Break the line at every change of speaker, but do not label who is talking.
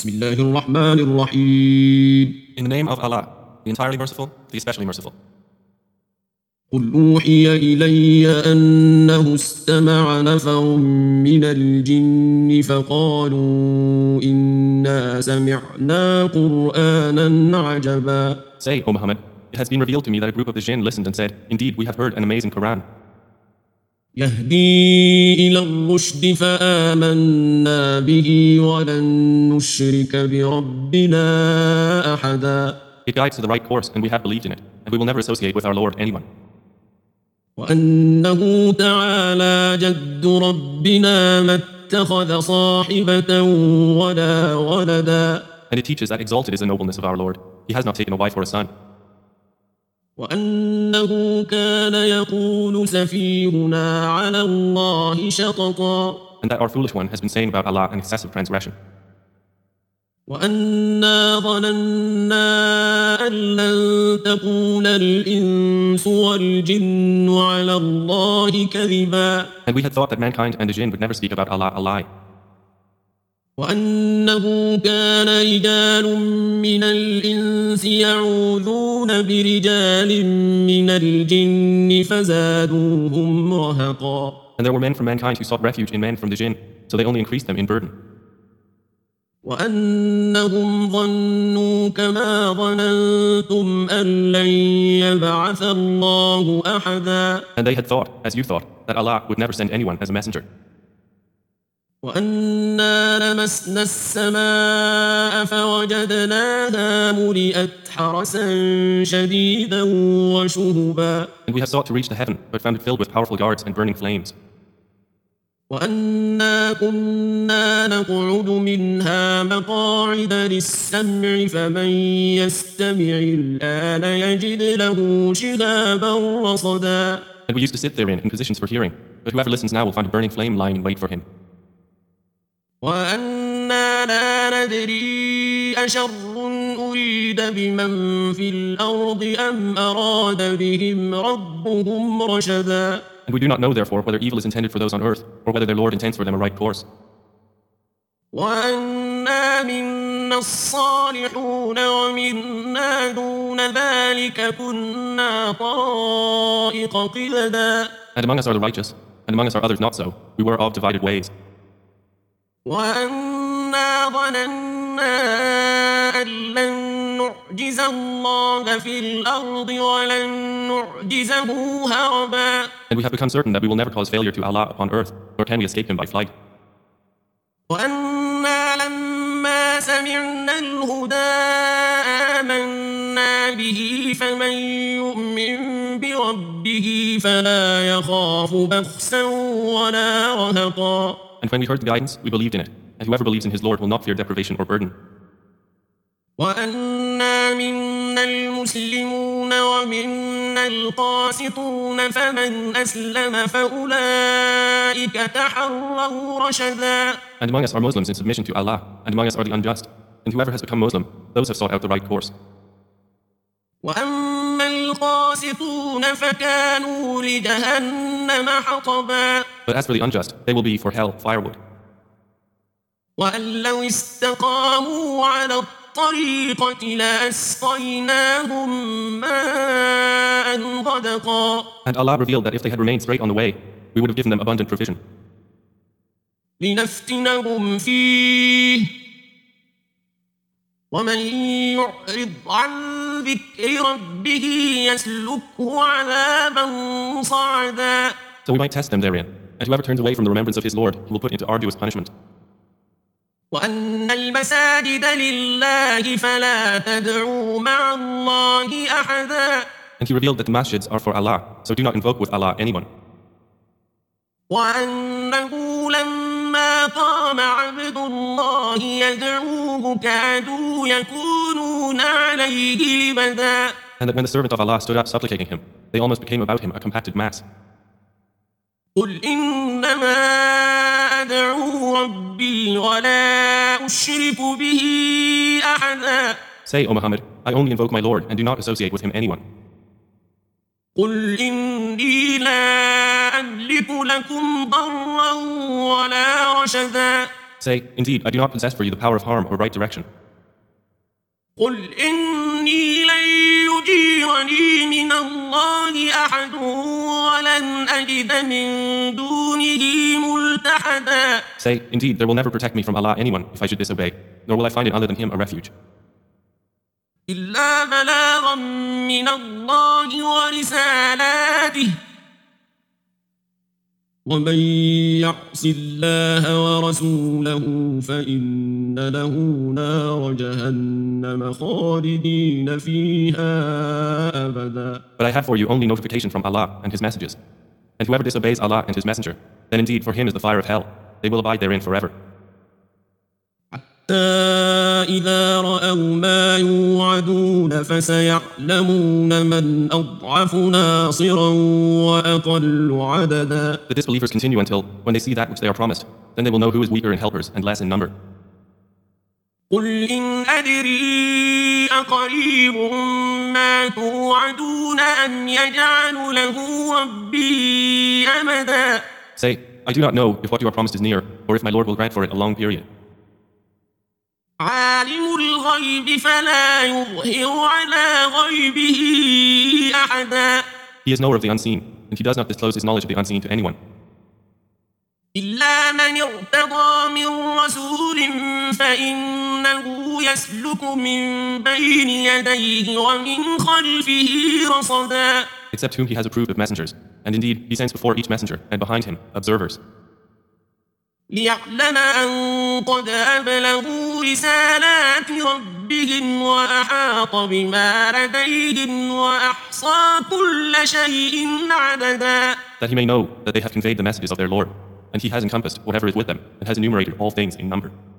بسم الله الرحمن الرحيم.
In the name of Allah, the entirely merciful, the especially merciful.
قل أوحي إلي أنه استمع نفر من الجن فقالوا إنا سمعنا قرآنا عجبا.
Say, O Muhammad, it has been revealed to me that a group of the jinn listened and said, Indeed, we have heard an amazing Quran.
يهدي إلى الرشد فآمنا به ولن نشرك بربنا أحدا.
It guides to the right course, and we have believed in it, and we will never associate with our Lord anyone.
وأنه تعالى جد ربنا ما اتخذ صاحبة ولا ولدا.
And it teaches that exalted is the nobleness of our Lord. He has not taken a wife or a son.
وأنه كان يقول سفيهنا على الله شططا.
And that our foolish one has been saying about Allah an excessive transgression.
وأنا ظننا أن لن تقول الإنس والجن على الله كذبا.
And we had thought that mankind and the jinn would never speak about Allah a lie.
وأنه كان رجال من الإنس يعوذون برجال من الجن فزادوهم رهقا.
And there were men from mankind who sought refuge in men from the jinn, so they only increased them in burden.
وأنهم ظنوا كما ظننتم أن لن يبعث الله أحدا.
And they had thought, as you thought, that Allah would never send anyone as a messenger.
وأنا لمسنا السماء فوجدناها ملئت حرسا شديدا وشهبا.
And we have sought to reach the heaven, but found it filled with powerful guards and burning flames.
وأنا كنا نقعد منها مقاعد للسمع فمن يستمع الآن يجد له شهابا رصدا.
And we used to sit therein in positions for hearing, but whoever listens now will find a burning flame lying in wait for him.
وأنا لا ندري أشر أريد بمن في الأرض أم أراد بهم ربهم رشدا.
And we do not know, therefore, whether evil is intended for those on earth, or whether their Lord intends for them a right course.
وأنا منا الصالحون ومنا دون ذلك كنا طرائق قددا.
And among us are the righteous, and among us are others not so. We were of divided ways.
وأنا ظننا أن لن نعجز الله في الأرض ولن نعجزه هربا.
And we have become certain that we will never cause failure to Allah upon earth, nor can we escape him by flight.
وأنا لما سمعنا الهدى آمنا به فمن يؤمن بربه فلا يخاف بخسا ولا رهقا.
And when we heard the guidance, we believed in it. And whoever believes in his Lord will not fear deprivation or burden.
وأنا منا المسلمون ومنا القاسطون فمن أسلم فأولئك تحروا رشدا.
And among us are Muslims in submission to Allah, and among us are the unjust. And whoever has become Muslim, those have sought out the right course.
وأما القاسطون فكانوا لجهنم حطبا.
But as for the unjust, they will be for hell firewood.
وأن لو استقاموا على الطريقة لأسقيناهم ماء غدقا.
And Allah revealed that if they had remained straight on the way, we would have given them abundant provision.
لنفتنهم فيه ومن يعرض عن ذكر ربه يسلكه عذابا صعدا.
So we might test them therein. And whoever turns away from the remembrance of his Lord, he will put into arduous punishment.
وأن المساجد لله فلا تدعوا مع الله أحدا.
And he revealed that the masjids are for Allah, so do not invoke with Allah anyone.
وأنه لما قام عبد الله يدعوه كادوا يكونون عليه لبدا.
And that when the servant of Allah stood up supplicating him, they almost became about him a compacted mass.
قل إنما أدعو ربي ولا أشرك به أحدا.
Say, O Muhammad, I only invoke my Lord and do not associate with him anyone.
قل إني لا أملك لكم ضرا ولا رشدا.
Say, indeed, I do not possess for you the power of harm or right direction.
قل إني لن يجيرني من الله أحد ولن أجد من دونه ملتحدا.
Say, indeed, there will never protect me from Allah anyone if I should disobey, nor will I find in other than Him a refuge.
إلا بلاغا من الله ورسالاته ومن يعص الله ورسوله فإن له نار جهنم خالدين فيها أبدا.
But I have for you only notification from Allah and His messages. And whoever disobeys Allah and His messenger, then indeed for him is the fire of hell. They will abide therein forever.
إذا رأوا ما يوعدون فسيعلمون من أضعف ناصرا وأقل عددا.
The disbelievers continue until, when they see that which they are promised, then they will know who is weaker in helpers and less in number.
قل إن أدري أقريب ما توعدون أم يجعل له ربي أمدا.
Say, I do not know if what you are promised is near, or if my Lord will grant for it a long period.
عالم الغيب فلا يظهر على غيبه أحدا.
He is knower of the unseen, and He does not disclose His knowledge of the unseen to anyone.
إلا من ارتضى من رسول فإنه يسلك من بين يديه ومن خلفه رصدا.
Except whom He has approved of messengers, and indeed He sends before each messenger and behind him observers.
ليعلم أن قد أبلغوا رسالات ربهم وأحاط بما لديهم وأحصى كل شيء عددا.
That He may know that they have conveyed the messages of their Lord, and He has encompassed whatever is with them, and has enumerated all things in number.